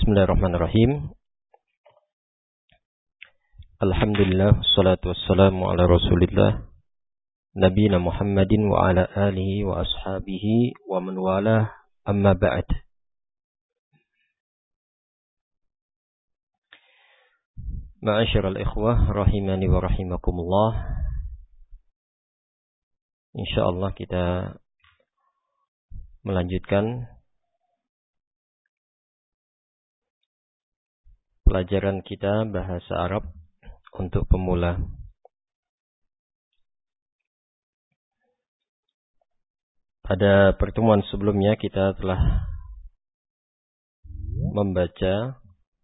Bismillahirrahmanirrahim. Alhamdulillah, wassalatu wassalamu ala Rasulillah Nabiyina Muhammadin wa ala alihi wa ashabihi wa man walah, amma ba'd. Ma'asyiral ikhwah rahimani wa rahimakumullah. Insyaallah kita melanjutkan pelajaran kita bahasa Arab untuk pemula. Pada pertemuan sebelumnya kita telah membaca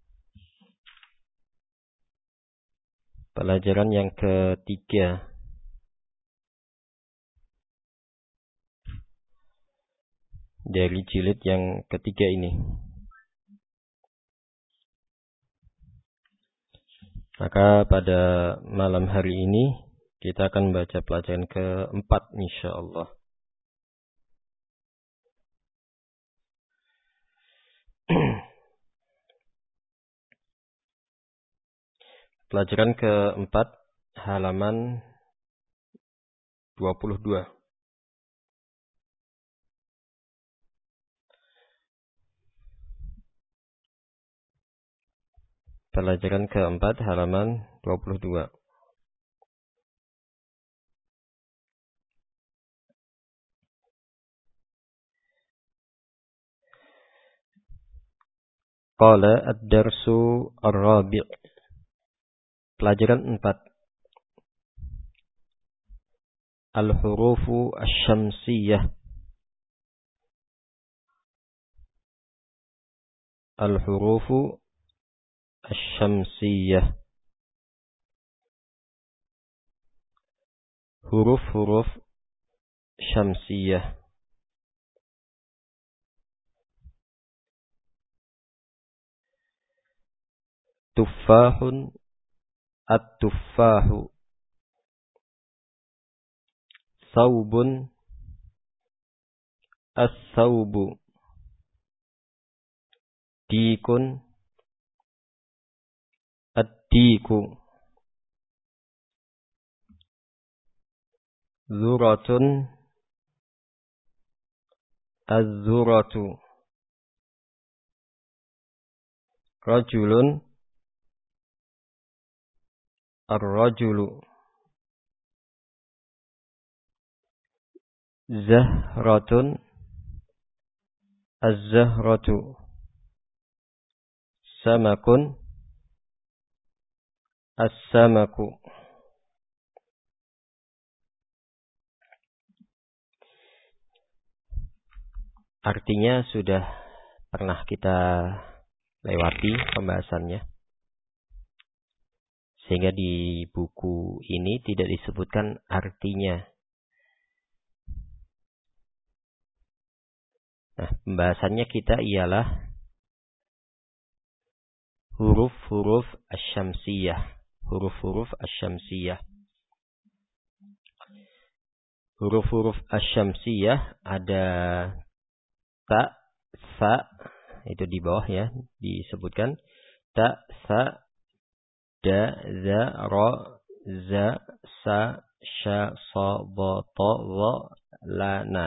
pelajaran yang ketiga dari jilid yang ketiga ini. Maka pada malam hari ini kita akan baca pelajaran keempat insyaallah. Pelajaran keempat halaman 22. Pelajaran keempat halaman 22. Qala ad-darsu ar-rabi'. Pelajaran 4. Al-hurufu asy-syamsiyah. Al-hurufu asy-syamsiyah. Huruf-huruf syamsiyah. Tuffahun at-tuffahu. Thawbun as-thawbu. Dikun ad-diku. Zuratun az-zuratu. Rajulun ar-rajulu. Zahratun az-zahratu. Samakun as-samaku. Artinya sudah pernah kita lewati pembahasannya, sehingga di buku ini tidak disebutkan artinya. Nah, pembahasannya kita ialah huruf-huruf asy-syamsiyah. Huruf-huruf asy-syamsiyah. Huruf-huruf asy-syamsiyah ada ta, sa, itu di bawah ya, disebutkan ta, sa, da, za, ra, za, sa, sha, sa, ba, ta, wa, la, na.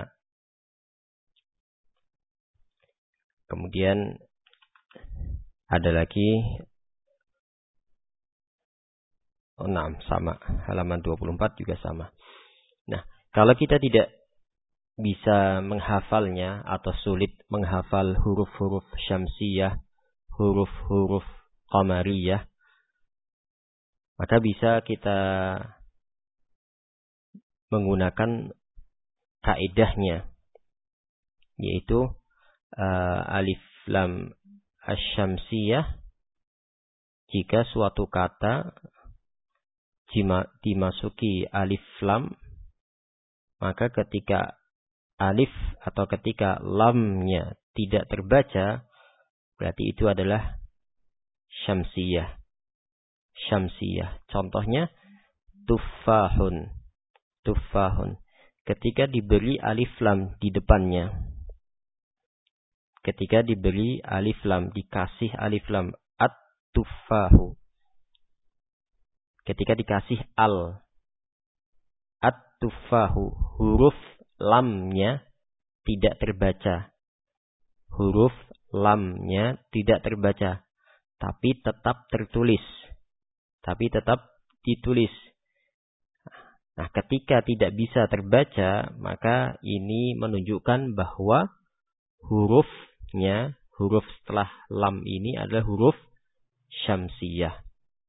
Kemudian ada lagi sama, halaman 24 juga sama. Nah, kalau kita tidak bisa menghafalnya atau sulit menghafal huruf-huruf syamsiyah, huruf-huruf qamariyah, maka bisa kita menggunakan kaidahnya, yaitu alif lam asy-syamsiyah. Jika suatu kata dimasuki alif lam, maka ketika alif atau ketika lamnya tidak terbaca, berarti itu adalah syamsiyah. Syamsiyah. Contohnya tuffahun. Tuffahun. Ketika diberi alif lam di depannya, ketika diberi alif lam, dikasih alif lam. At-tufahu. Ketika dikasih al. At-tufahu. Huruf lamnya tidak terbaca. Huruf lamnya tidak terbaca. Tapi tetap tertulis. Tapi tetap ditulis. Nah, ketika tidak bisa terbaca, maka ini menunjukkan bahwa hurufnya, huruf setelah lam ini adalah huruf syamsiyah.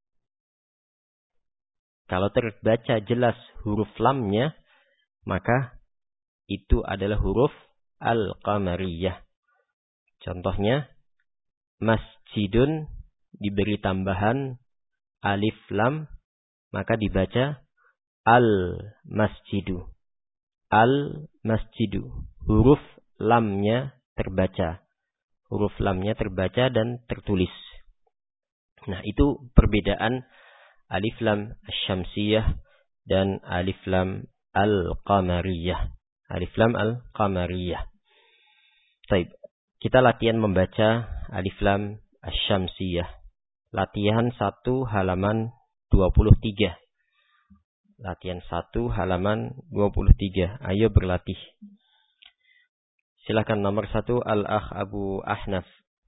Kalau terbaca jelas huruf lamnya, maka itu adalah huruf al-qamariyah. Contohnya, masjidun diberi tambahan alif lam, maka dibaca al-masjidu. Al-masjidu. Huruf lamnya terbaca. Huruf lamnya terbaca dan tertulis. Nah, itu perbedaan alif lam asy-syamsiyah dan alif lam al-qamariyah. Alif lam al-qamariyah. Baik, kita latihan membaca alif lam asy-syamsiyah. Latihan 1 halaman 23. Latihan 1 halaman 23. Ayo berlatih. Silakan nomor 1 Al-Akh Abu Ahnaf.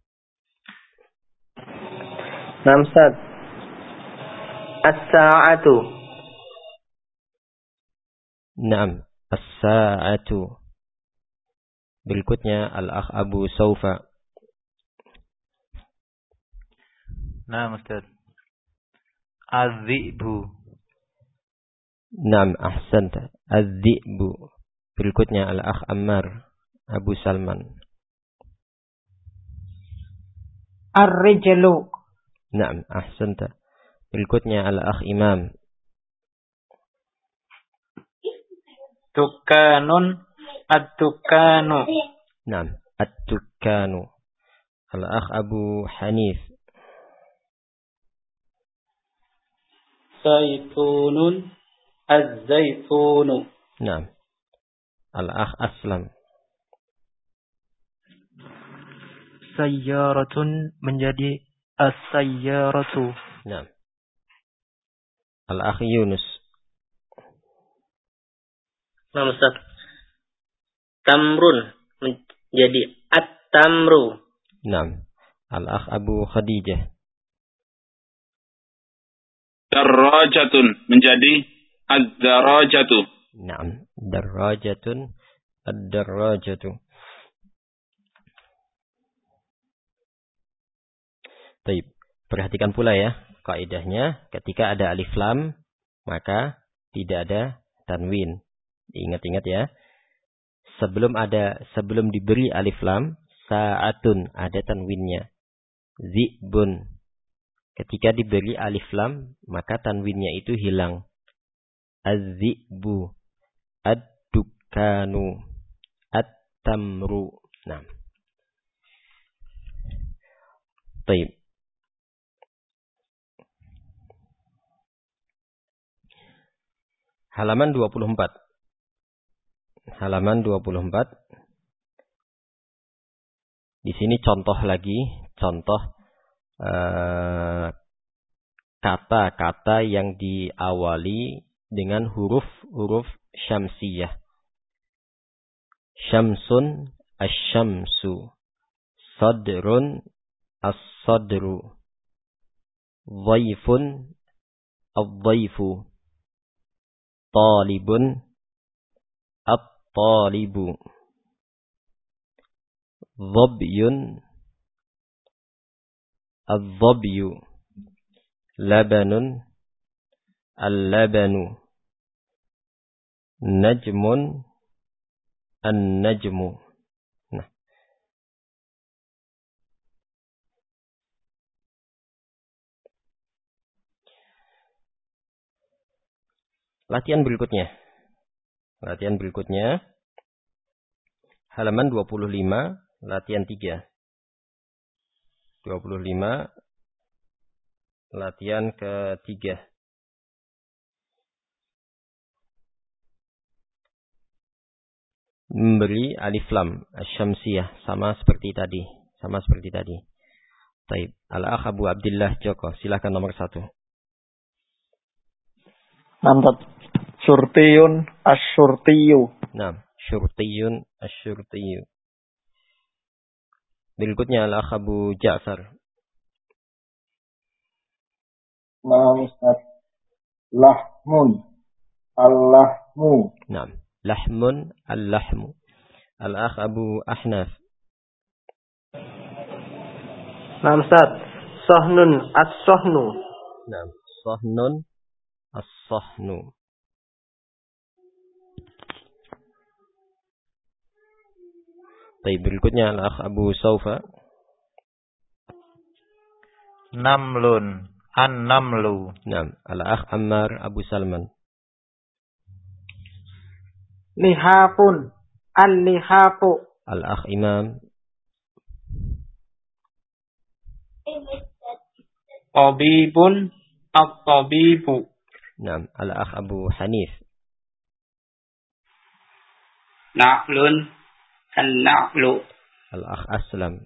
Namsad. As-sa'atu. Naam, as-sa'atu. Berikutnya Al-Akh Abu Saufa. Naam, Ustaz. Az-zi'bu. Naam, ahsanta. Az-zi'bu. Berikutnya Al-Akh Ammar Abu Salman. Ar-rijlu. Naam, ahsanta. Berikutnya Al-Akh Imam. Tukanun. At-tukanu. Naam, at-tukanu. Al-Akh Abu Hanif. Zaitunun. Az-zaitunu. Naam. Al-Akh Aslam. Sayyaratun menjadi as-sayyaratu. Naam. Al-Akh Yunus. Nah, Ustaz. Tamrun menjadi at-tamru. Naam. Al-Akh Abu Khadijah. Darajatun menjadi ad-darajatu. Naam. Darajatun. Ad-darajatu. Baik. Perhatikan pula ya. Kaidahnya ketika ada alif lam, maka tidak ada tanwin. Ingat-ingat ya. Sebelum diberi alif lam, sa'atun ada tanwinnya. Zi'bun. Ketika diberi alif lam, maka tanwinnya itu hilang. Az-zi'bu. Ad-dukanu. At-tamru. Nah. Baik. Halaman 24. Halaman 24. Di sini contoh lagi, contoh kata-kata yang diawali dengan huruf-huruf syamsiyah. Syamsun, asy-syamsu. Sadrun, as-sadru. Dhaifun, ad-dhaifu. Talibun, at-talibu. Dhabyun, ad-dhabyu. Labanun, al-labanu. Najmun, an-najmu. Nah. Latihan berikutnya. Halaman 25, latihan 3. 25, latihan ketiga. memberi alif lam asy-syamsiyah sama seperti tadi. Taib. Al-akh Abu Abdillah Joko, silakan nomor 1. Mantap. Syurtiyun asyurtiyu. Nah, syurtiyun asyurtiyu. Berikutnya al-akh Abu Ja'far. Nah, Ustaz. Lahmun al-lahmu. Nah, lahmun al-lahmu. Al-akh Abu Ahnaf. Nah, Ustaz. Sahnun as-sahnu. Nah, sahnun as-sahnu. Baik, berikutnya al-akh Abu Saufa. Namlun an-namlu. Nah, al-akh Ammar Abu Salman. Lihafun al-lihafu. Al-akh Imam. Tabibun at-tabibu. Nah, al-akh Abu Hanif. Na'lun an-na'lu. Al-akh Aslam.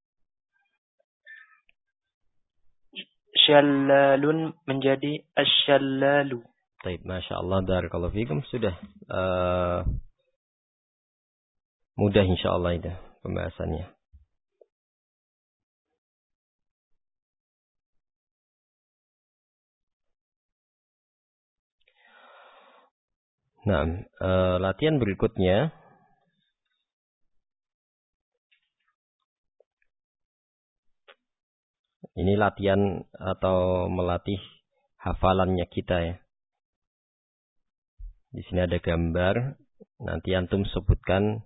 Shallalun menjadi asyallalu. Baik, Masya Allah, barakallahu fikum. Sudah mudah insya Allah itu pembahasannya. Nah, latihan berikutnya. Ini latihan atau melatih hafalannya kita ya. Di sini ada gambar. Nanti antum sebutkan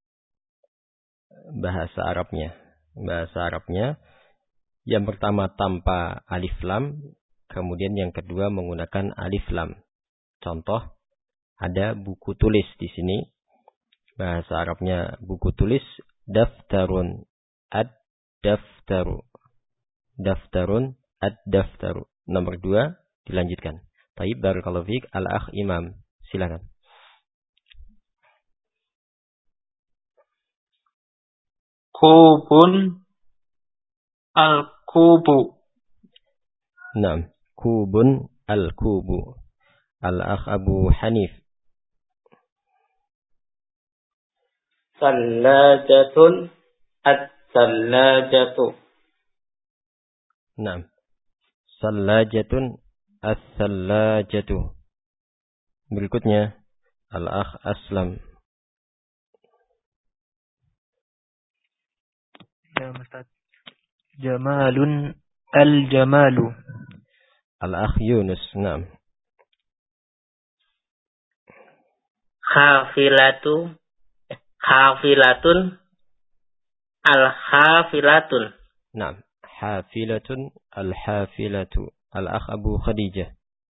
bahasa Arabnya. Bahasa Arabnya yang pertama tanpa alif lam, kemudian yang kedua menggunakan alif lam. Contoh, ada buku tulis di sini. Bahasa Arabnya buku tulis daftarun ad-daftaru. Daftarun ad-daftaru. Nomor 2 dilanjutkan. Taib, barakallahu fiik. Al-akh Imam, silakan. Kubun al-kubu. Naam, kubun al-kubu. Al-akh Abu Hanif. Sallajatun as-sallajatu. Naam. Sallajatun as-sallajatu. Berikutnya al-akh Aslam. Ya, Ustaz. Jamalun al-jamalu. Al-akh Yunus. Naam. Khafilatun al-khafilatun. Naam. Hafilatun al-hafilatu. Al-akh Abu Khadijah.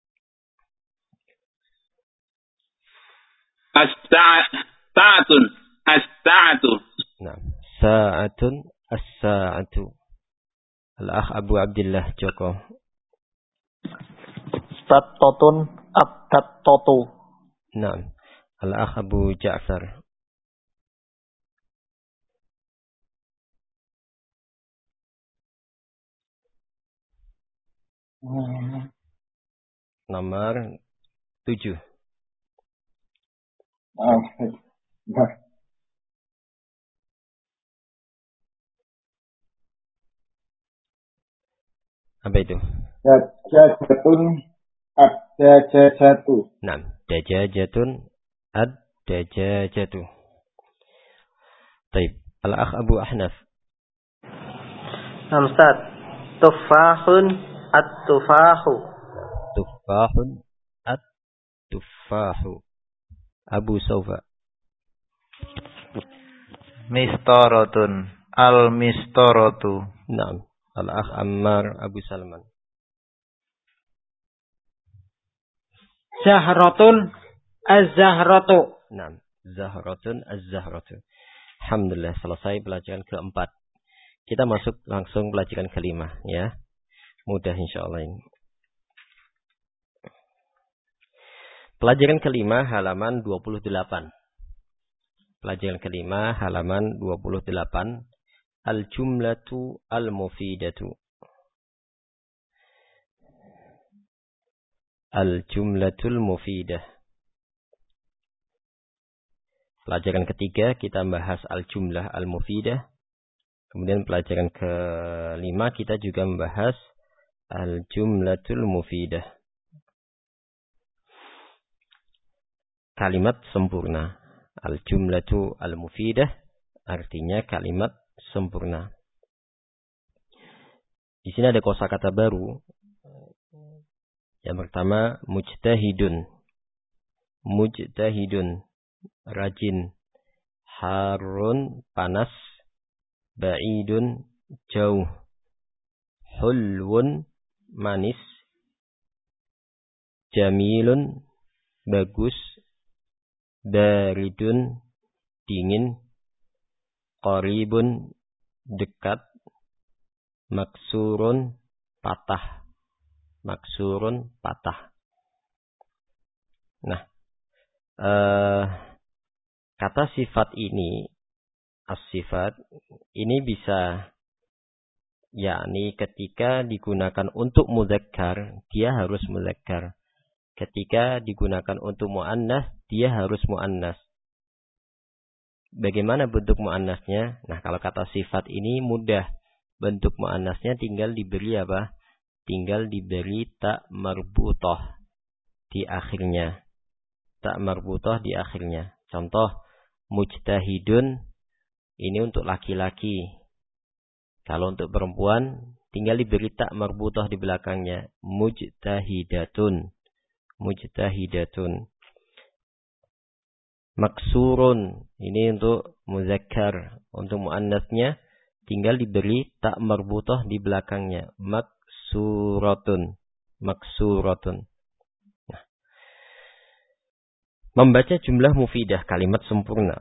As-sa'atun as-sa'atu. Naam. Sa'atun as-sa'atu. Al-akh Abu Abdillah Joko. Tattatun at-tattatu. Naam. Al-akh Abu Ja'far. Nomor 7. Apa itu? Dajajatun ad-dajajatu. Naam. Dajajatun ad-dajajatu. Taib. Al-akh Abu Ahnaf. Ustaz. Tufahun at-tufahu. Tufahun at-tufahu. Abu Saufa. Mistaratun al-mistaratu. Naam. Al-akh Ammar Abu Salman. Zahratun az-zahratu. Naam. Zahratun az-zahratu. Alhamdulillah, selesai pelajaran keempat. Kita masuk langsung pelajaran kelima ya. Mudah insyaallah ini. Pelajaran kelima halaman 28. Pelajaran kelima, halaman 28. Al-jumlatu al-mufidatu. Al-jumlatul mufidah. Pelajaran ketiga kita membahas al-jumlah al-mufidah. Kemudian pelajaran kelima kita juga membahas al-jumlatul mufidah. Kalimat sempurna. Al-jumlatu al-mufidah artinya kalimat sempurna. Di sini ada kosakata baru. Yang pertama mujtahidun. Mujtahidun, rajin. Harun, panas. Ba'idun, jauh. Hulwun, manis. Jamilun, bagus. Baridun, dingin. Qaribun, dekat. Maksurun, patah. Maksurun, patah. Nah, kata sifat ini, as-sifat, ini bisa, yakni ketika digunakan untuk mudzakkar, dia harus mudzakkar. Ketika digunakan untuk mu'annas, dia harus mu'annas. Bagaimana bentuk mu'annasnya? Nah, kalau kata sifat ini mudah. Bentuk mu'annasnya tinggal diberi apa? Tinggal diberi tak marbutah di akhirnya. Tak marbutah di akhirnya. Contoh, mujtahidun, ini untuk laki-laki. Kalau untuk perempuan, tinggal diberi tak marbutah di belakangnya. Mujtahidatun. Mujtahidatun. Maksurun, ini untuk muzakkar. Untuk muannasnya tinggal diberi tak marbutah di belakangnya. Maksuratun. Maksuratun. Nah. Membaca jumlah mufidah, kalimat sempurna.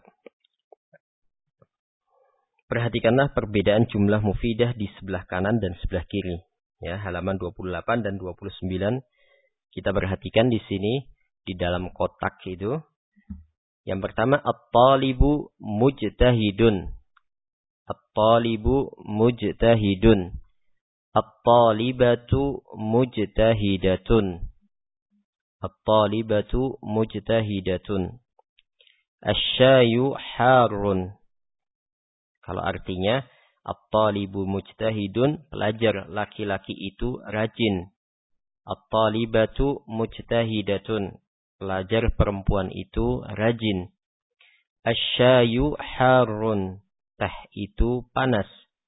Perhatikanlah perbedaan jumlah mufidah di sebelah kanan dan sebelah kiri. Ya, halaman 28 dan 29. Kita perhatikan di sini, di dalam kotak itu. Yang pertama, at-talibu mujtahidun. At-talibu mujtahidun. At-talibatu mujtahidatun. At-talibatu mujtahidatun. Asy-syayu harun. Kalau artinya, at-talibu mujtahidun, pelajar laki-laki itu rajin. At-talibatu mujtahidatun. Pelajar perempuan itu rajin. Asy-syayu harun. Teh itu panas.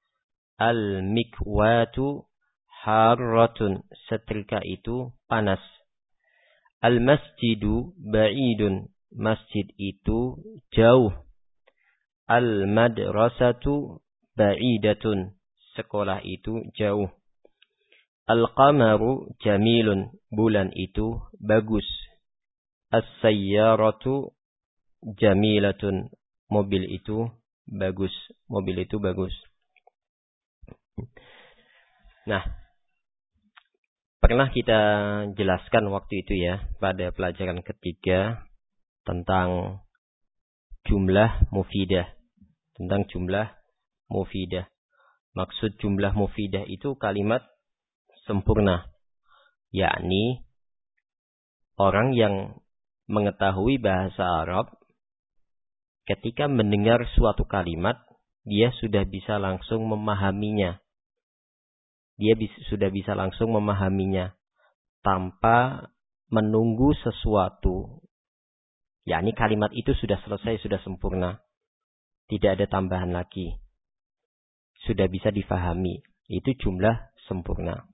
Al-mikwatu harratun. Setrika itu panas. Al-masjidu ba'idun. Masjid itu jauh. Al-madrasatu ba'idatun. Sekolah itu jauh. Al-qamaru jamilun. Bulan itu bagus. As-sayyaratu jamilatun. Mobil itu bagus. Mobil itu bagus. Nah, pernah kita jelaskan waktu itu ya, pada pelajaran ketiga tentang jumlah mufidah. Tentang jumlah mufidah. Maksud jumlah mufidah itu kalimat sempurna. Yakni orang yang mengetahui bahasa Arab, ketika mendengar suatu kalimat, dia sudah bisa langsung memahaminya. Dia sudah bisa langsung memahaminya tanpa menunggu sesuatu. Yakni kalimat itu sudah selesai, sudah sempurna. Tidak ada tambahan lagi. Sudah bisa difahami. Itu jumlah sempurna.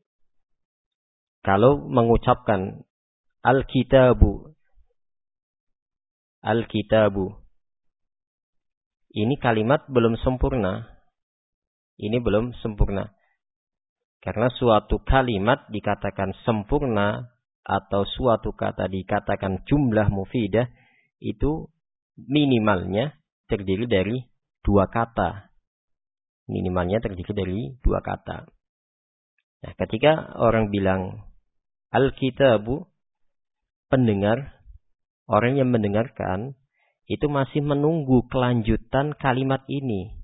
Kalau mengucapkan al-kitabu. Al-kitabu. Ini kalimat belum sempurna. Ini belum sempurna. Karena suatu kalimat dikatakan sempurna atau suatu kata dikatakan jumlah mufidah, itu minimalnya terdiri dari 2 kata. Minimalnya terdiri dari 2 kata. Nah, ketika orang bilang al-kitabu, pendengar, orang yang mendengarkan, itu masih menunggu kelanjutan kalimat ini.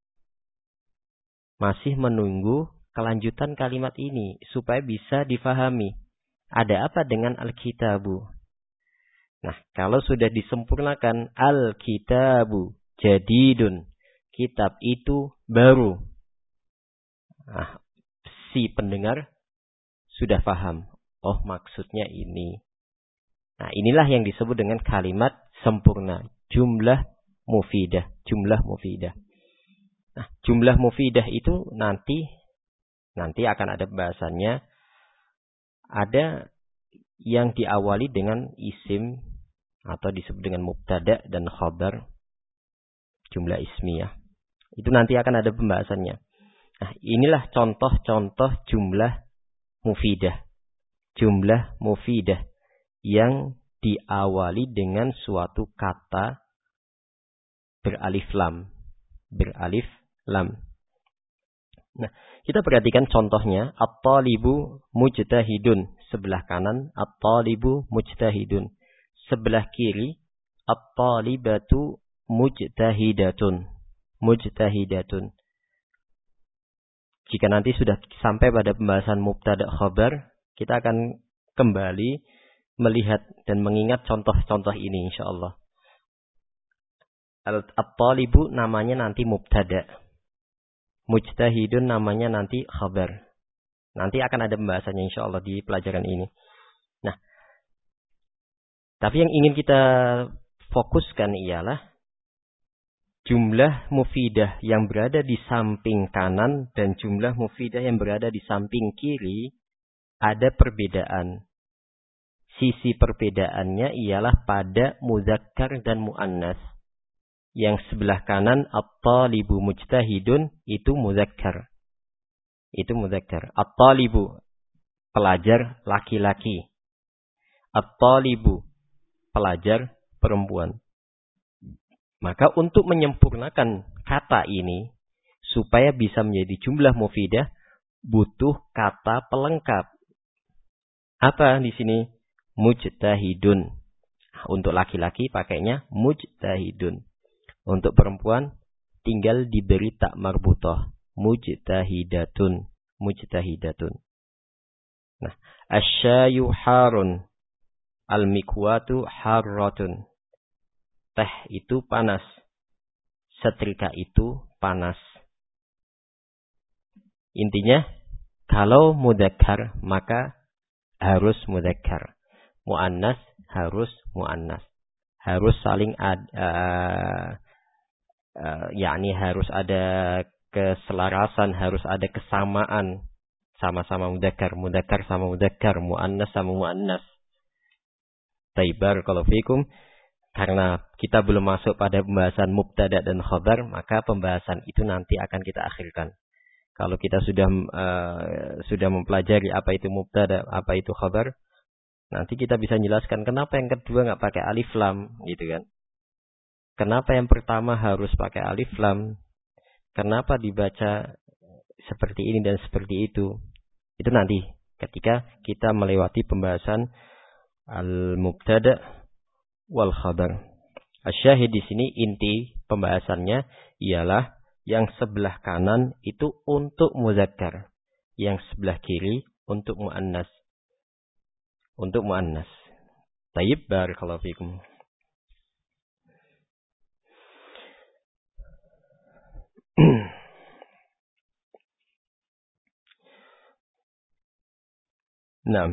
Masih menunggu kelanjutan kalimat ini supaya bisa difahami. Ada apa dengan al-kitabu? Nah, kalau sudah disempurnakan al-kitabu jadidun, kitab itu baru. Nah, si pendengar sudah paham. Oh, maksudnya ini. Nah, inilah yang disebut dengan kalimat sempurna. Jumlah mufidah. Jumlah mufidah. Nah, jumlah mufidah itu nanti akan ada pembahasannya. Ada yang diawali dengan isim atau disebut dengan mubtada dan khabar. Jumlah ismiyah. Itu nanti akan ada pembahasannya. Nah, inilah contoh-contoh jumlah mufidah. Jumlah mufidah yang diawali dengan suatu kata beralif lam. Beralif lam. Nah, kita perhatikan contohnya. At-talibu mujtahidun. Sebelah kanan, at-talibu mujtahidun. Sebelah kiri, at-talibatu mujtahidatun. Mujtahidatun. Jika nanti sudah sampai pada pembahasan mubtada khabar, kita akan kembali melihat dan mengingat contoh-contoh ini insyaallah. At-talibu namanya nanti mubtada. Mujtahidun namanya nanti khabar. Nanti akan ada pembahasannya insyaallah di pelajaran ini. Nah, tapi yang ingin kita fokuskan ialah jumlah mufidah yang berada di samping kanan dan jumlah mufidah yang berada di samping kiri ada perbedaan. Sisi perbedaannya ialah pada muzakkar dan muannas. Yang sebelah kanan at-talibu mujtahidun itu muzakkar. Itu muzakkar. At-talibu pelajar laki-laki. At-talibu pelajar perempuan. Maka untuk menyempurnakan kata ini supaya bisa menjadi jumlah mufidah butuh kata pelengkap. Apa di sini? Mujtahidun. Untuk laki-laki pakainya mujtahidun. Untuk perempuan tinggal diberi tak marbutah. Mujtahidatun. Mujtahidatun. Nah, asyayu harun. Al-mikwatu harratun. Teh itu panas. Setrika itu panas. Intinya, kalau mudzakkar maka harus mudzakkar. Muannas harus muannas. Harus saling yakni harus ada keselarasan, harus ada kesamaan. Sama-sama mudzakkar, mudzakkar sama mudzakkar, muannas sama muannas. Barakallahu fikum. Karena kita belum masuk pada pembahasan mubtada dan khabar, maka pembahasan itu nanti akan kita akhirkan. Kalau kita sudah mempelajari apa itu mubtada, apa itu khabar, nanti kita bisa jelaskan kenapa yang kedua nggak pakai alif lam, gitu kan? Kenapa yang pertama harus pakai alif lam? Kenapa dibaca seperti ini dan seperti itu? Itu nanti ketika kita melewati pembahasan al-mubtada wal khabar. Asyahid di sini inti pembahasannya ialah yang sebelah kanan itu untuk muzakkar, yang sebelah kiri untuk muannas. Untuk muannas. Tayyib, barakallahu fikum. Nah,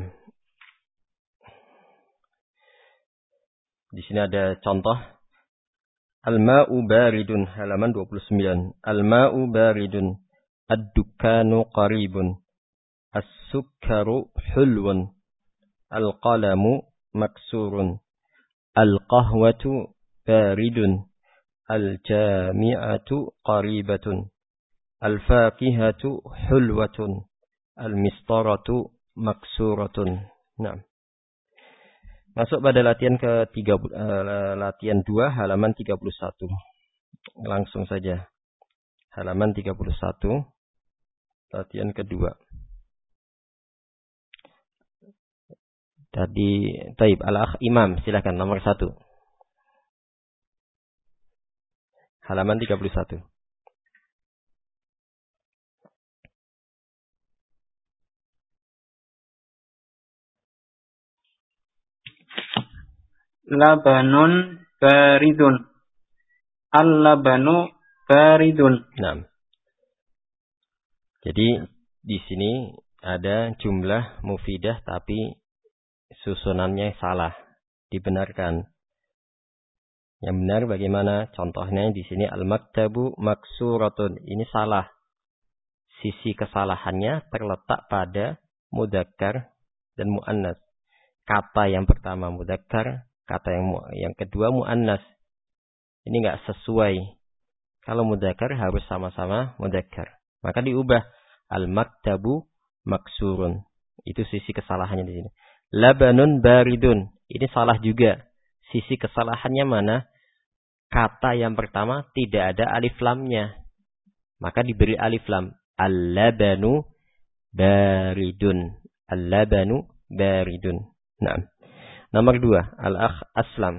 di sini ada contoh. Al-ma'u baridun, halaman 29. Al-ma'u baridun, ad-dukkanu qaribun, as-sukkaru hulwun, al-qalamu maksurun, al-qahwatu baridun, al-jami'atu qaribatun, al-faqihatu hulwatun, al-mistaratu maksuratun. Nah, masuk pada latihan latihan 2 halaman 31. Langsung saja. Halaman 31. Latihan kedua. Tadi Taib al-akh Imam, silakan nomor 1. Halaman 31. Labanun baridun. Al-labanu baridun. Nah. Jadi di sini ada jumlah mufidah tapi susunannya salah. Dibenarkan. Yang benar bagaimana? Contohnya di sini al-maktabu maksuratun. Ini salah. Sisi kesalahannya terletak pada mudzakkar dan muannas. Kata yang pertama mudzakkar, kata yang kedua muannas. Ini enggak sesuai. Kalau mudzakkar harus sama-sama mudzakkar. Maka diubah al-maktabu maksurun. Itu sisi kesalahannya di sini. Labanun baridun. Ini salah juga. Sisi kesalahannya mana? Kata yang pertama tidak ada alif lamnya. Maka diberi alif lam. Al-labanu baridun. Al-labanu baridun. Nah. Nomor 2. Al-akh aslam.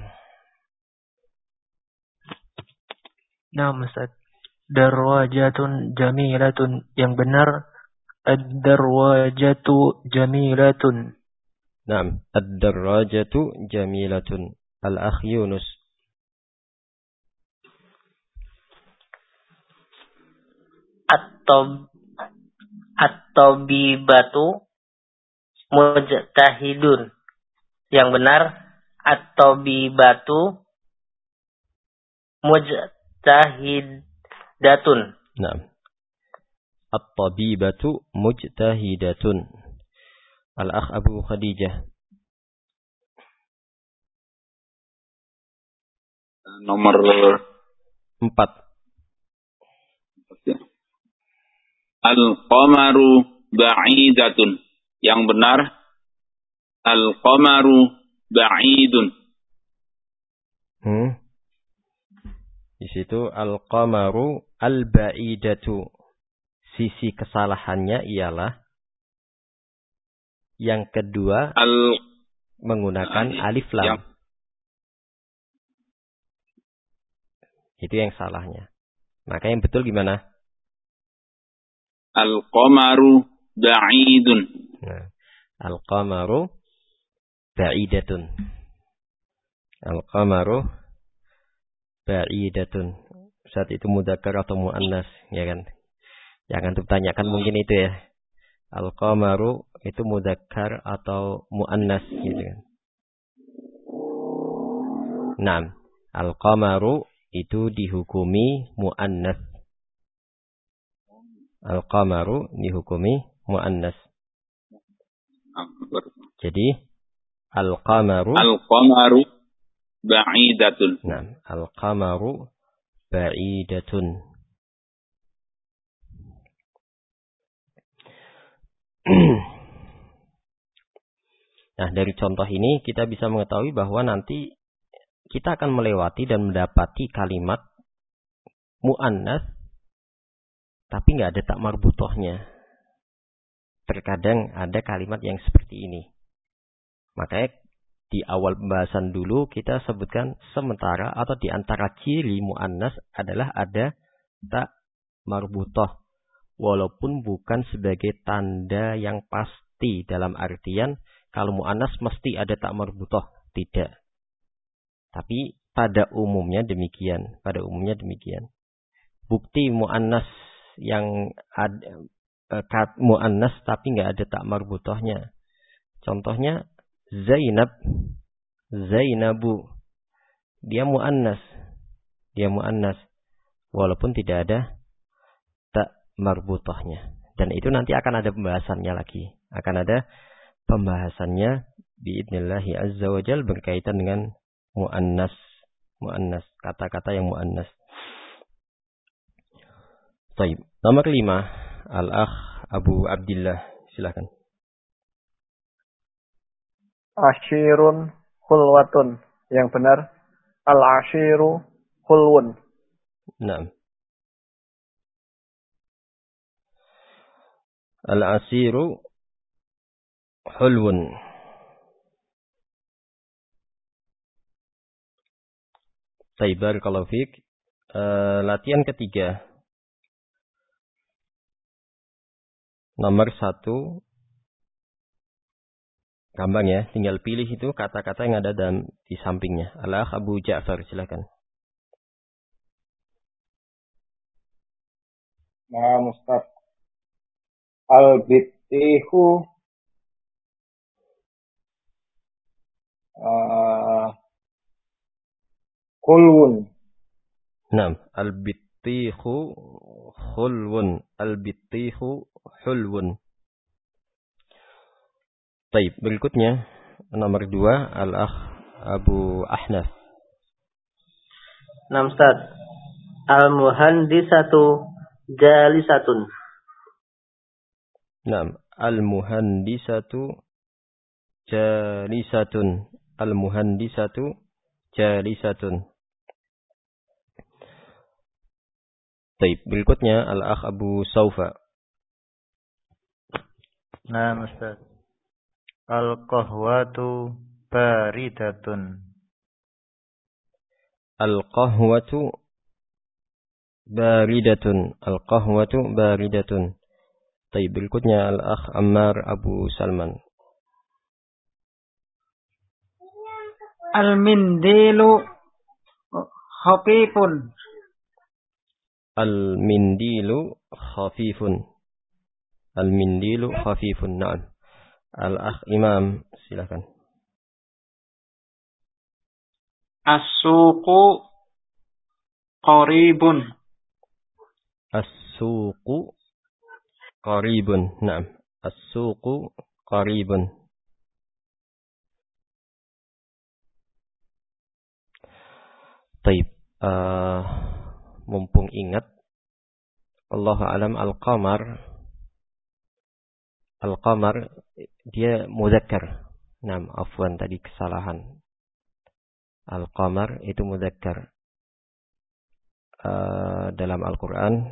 Nah, Ustaz. Darwajatun jamilatun. Yang benar, ad-darwajatu jamilatun. Naam, ad-darrajatu jamilatun. Al-akh Yunus. At-tabibatu mujtahidun. Yang benar, at-tabibatu mujtahidatun. Naam. At-tabibatu mujtahidatun. Al-akh Abu Khadijah. Nomor 4. Al-qamaru ba'idatun. Yang benar, al-qamaru ba'idun. Di situ al-qamaru al-ba'idatu. Sisi kesalahannya ialah yang kedua menggunakan alif lam. Itu yang salahnya. Maka yang betul gimana? Al-qamaru ba'idun. Nah, al-qamaru ba'idatun. Al-qamaru ba'idatun. Saat itu mudzakkar atau muannas, ya kan? Jangan ditanyakan mungkin itu ya. Al-qamaru itu mudzakkar atau muannas gitu kan. Nah, al-qamaru itu dihukumi muannas. Al-qamaru dihukumi muannas. Jadi al-qamaru ba'idatun. Nah, al-qamaru ba'idatun. Nah, dari contoh ini kita bisa mengetahui bahwa nanti kita akan melewati dan mendapati kalimat muannas tapi nggak ada tak marbutohnya. Terkadang ada kalimat yang seperti ini. Makanya di awal pembahasan dulu kita sebutkan sementara atau di antara ciri muannas adalah ada tak marbutoh. Walaupun bukan sebagai tanda yang pasti dalam artian kalau muannas mesti ada tak marbutoh. Tidak. Tapi pada umumnya demikian. Bukti muannas yang ada muannas tapi nggak ada tak marbutohnya. Contohnya Zainab, Zainabu. Dia muannas. Walaupun tidak ada tak marbutohnya. Dan itu nanti akan ada pembahasannya lagi. Akan ada pembahasannya biidnillahi azza wa jal berkaitan dengan muannas, kata-kata yang muannas. Baik, nomor 5, al-akh Abu Abdillah, silakan. Ashirun khulwatun. Yang benar, al-ashiru khulwun. Naam. Al-asiru hulwun. Baik, barakallahu fiik. Latihan ketiga. Nomor 1. Gampang ya, tinggal pilih itu kata-kata yang ada di sampingnya. Al-Akh Abu Ja'far, silakan. Nah, Ustaz. Al-Bittihu Khulwun. Naam, al-bittihu khulwun. Al-bittihu hulwun. Baik, berikutnya nomor 2 Al-Akh Abu Ahnaf. Nah, Ustaz. Al-muhandisatu jalisatun. Naam, al-muhandisatu jalisatun. Al-muhandisatu jalisatun. Baik, berikutnya Al-Akh Abu Saufa. Nah, Ustaz. Al-qahwatu baridatun. Al-qahwatu baridatun. Al-qahwatu baridatun. Baik, berikutnya Al-Akh Ammar Abu Salman. Al-mindilu khafifun. Al-mindilu khafifun. Al-mindilu khafifun. Naam. Al-Akh Imam, silakan. As-suqu qaribun. As-suqu qaribun. Naam. As-suqu qaribun. Baik. Mumpung ingat, Allahu a'lam, Al-qamar dia mudzakkar. Naam, afwan tadi kesalahan. Al-qamar itu mudzakkar. Dalam Al-Qur'an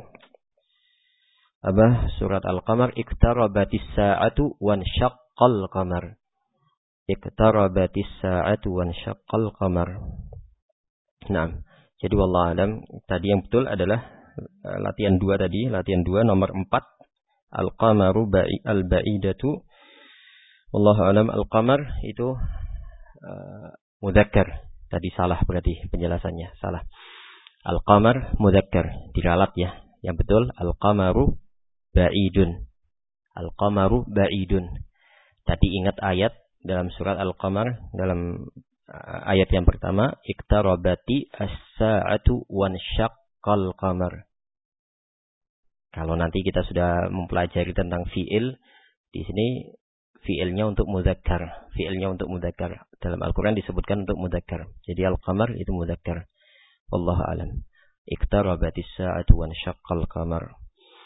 surat Al-Qamar, iqtarabatis sa'atu wansyaqqal qamar. Iqtarabatis sa'atu wansyaqqal qamar. Naam. Jadi wallahu a'lam, tadi yang betul adalah latihan 2 tadi, latihan 2 nomor 4. Al-qamaru al-ba'idatu. Wallahu a'lam, al-qamar itu mudzakkar. Tadi salah berarti penjelasannya, salah. Al-qamar mudzakkar, diralat ya. Yang betul al-qamaru ba'idun. Al-qamaru ba'idun. Tadi ingat ayat dalam surat Al-Qamar, dalam ayat yang pertama, iqtarabati as-sa'atu wansyaqqal qamar. Kalau nanti kita sudah mempelajari tentang fi'il, di sini fi'ilnya untuk mudzakkar. Fi'ilnya untuk mudzakkar. Dalam Al-Quran disebutkan untuk mudzakkar. Jadi al-qamar itu mudzakkar. Wallahu a'lam. Iqtarabatis sa'atu wansyaqqal qamar.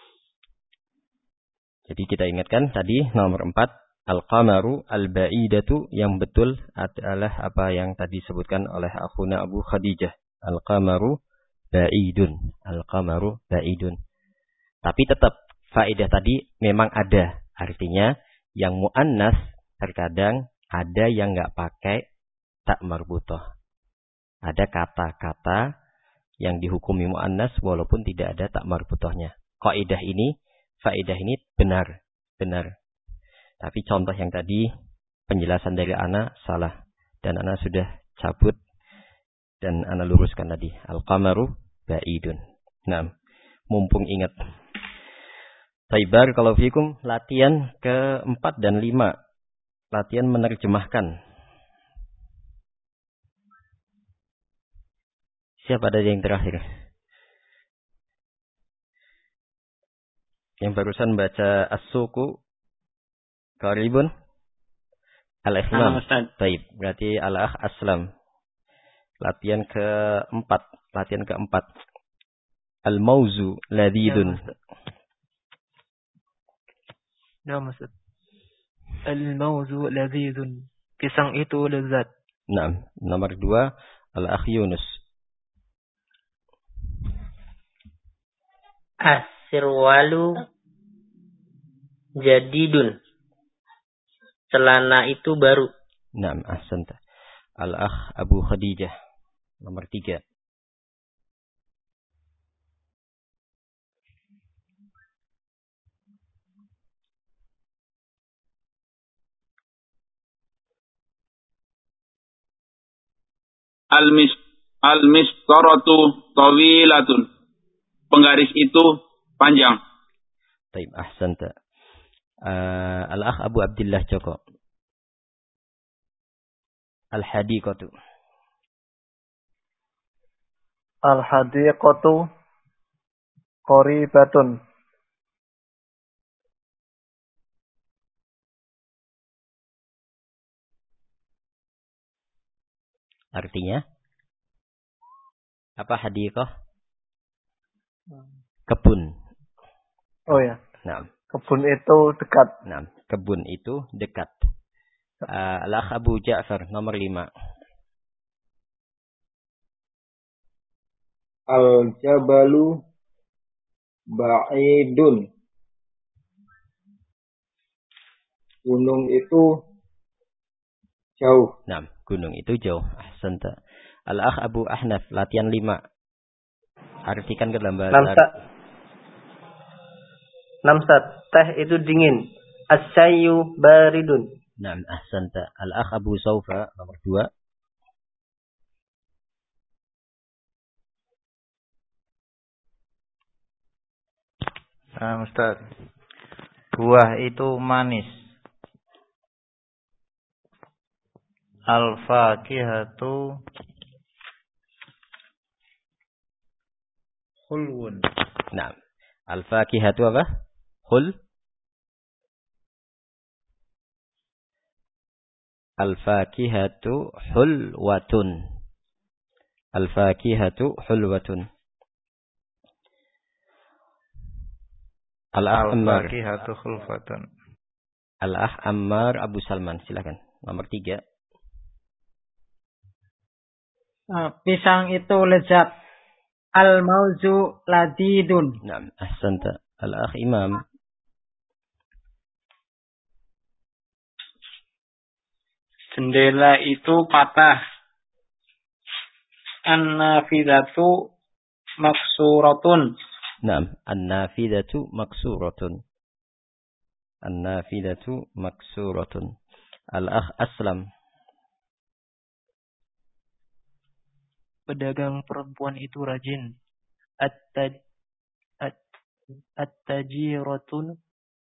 Jadi kita ingatkan tadi nomor 4, al-qamaru al-ba'idatu, yang betul adalah apa yang tadi disebutkan oleh akhuna Abu Khadijah. Al-qamaru ba'idun. Al-qamaru ba'idun. Tapi tetap faedah tadi memang ada. Artinya yang mu'annas terkadang ada yang enggak pakai tak marbutah. Ada kata-kata yang dihukumi mu'annas walaupun tidak ada tak marbutahnya. Kaidah ini, faedah ini benar. Tapi contoh yang tadi, penjelasan dari ana salah. Dan ana sudah cabut dan ana luruskan tadi. Al-qamaru ba'idun. Nah, mumpung ingat. Taibar kalau fikum, latihan ke-4 dan 5. Latihan menerjemahkan. Siapa ada yang terakhir? Yang barusan baca as-suqu qaribun. Al-Islam. Baik, berarti al-akh aslam. Latihan ke-4. Al-mauzu ladidun. Ya, Ustaz. Al-mauzu ladidun. Pisang itu lezat. Nah, nomor 2, al-akh Yunus. As-sirwalu jadidun. Celana itu baru. Naam, ahsanta. Al-akh Abu Khadijah. Nomor 3. Al-mistaratu tawilatun. Penggaris itu panjang. Taib, ahsanta. Al-akh Abu Abdullah Joko. Al-hadiqatu. Al-hadiqatu qaribatun. Artinya apa hadiqah? Kebun. Oh ya. Nah, Kebun itu dekat. nah, kebun itu dekat. Al-akh Abu Ja'far nomor 5. Al-jabalu ba'idun. Gunung itu jauh. Nah, gunung itu jauh. Ahsanta. Al-akh Abu Ahnaf latihan 5. Artikan ke dalam bahasa. Namsat. Teh itu dingin. As-sayyu baridun. Nah, ahsanta. Al-akh Abu Saufa nomor 2. Ustaz. Buah itu manis. Al-fakihatu hulwun. Nah, al-fakihatu apa? Al-fakihatu hulwatun. Al-fakihatu hulwatun. Al-akh Ammar. Al-fakihatu hulwatun. Al-akh Ammar Abu Salman, silakan. Nomor 3. Pisang itu lezat. Al-mauzu ladidun. Nah, ahsanta. Al-akh Imam. Jendela itu patah. An-nafidatu maksuratun. Nah, an-nafidatu maksuratun. An-nafidatu maksuratun. Al-akh Aslam. Pedagang perempuan itu rajin. At-tajiratun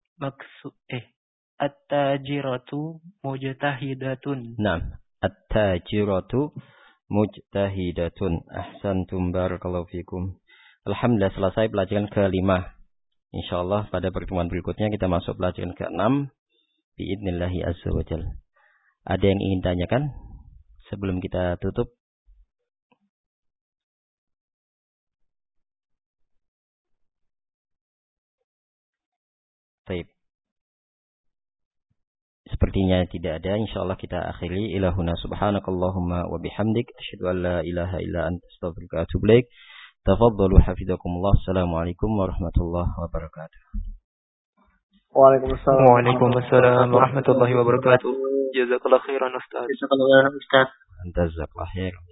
At-tajiratu mujtahidatun. Nah, at-tajiratu mujtahidatun. Ahsantum, barakallahu fikum. Alhamdulillah, selesai pelajaran ke-5. Insyaallah pada pertemuan berikutnya kita masuk pelajaran ke-6. Biidnillahi azza wa jalla. Ada yang ingin tanyakan sebelum kita tutup? Baik. Sepertinya tidak ada. Insyaallah kita akhiri. Ilahuna subhanakallahumma wa bihamdik. Asyhadu an la ilaha illa anta astaghfiruka wa atubu ilaik. Tafaddalu hafizakumullah. Assalamualaikum warahmatullahi wabarakatuh. Waalaikumsalam warahmatullahi wabarakatuh. Jazakallah khairan Ustaz. Jazakallah khair.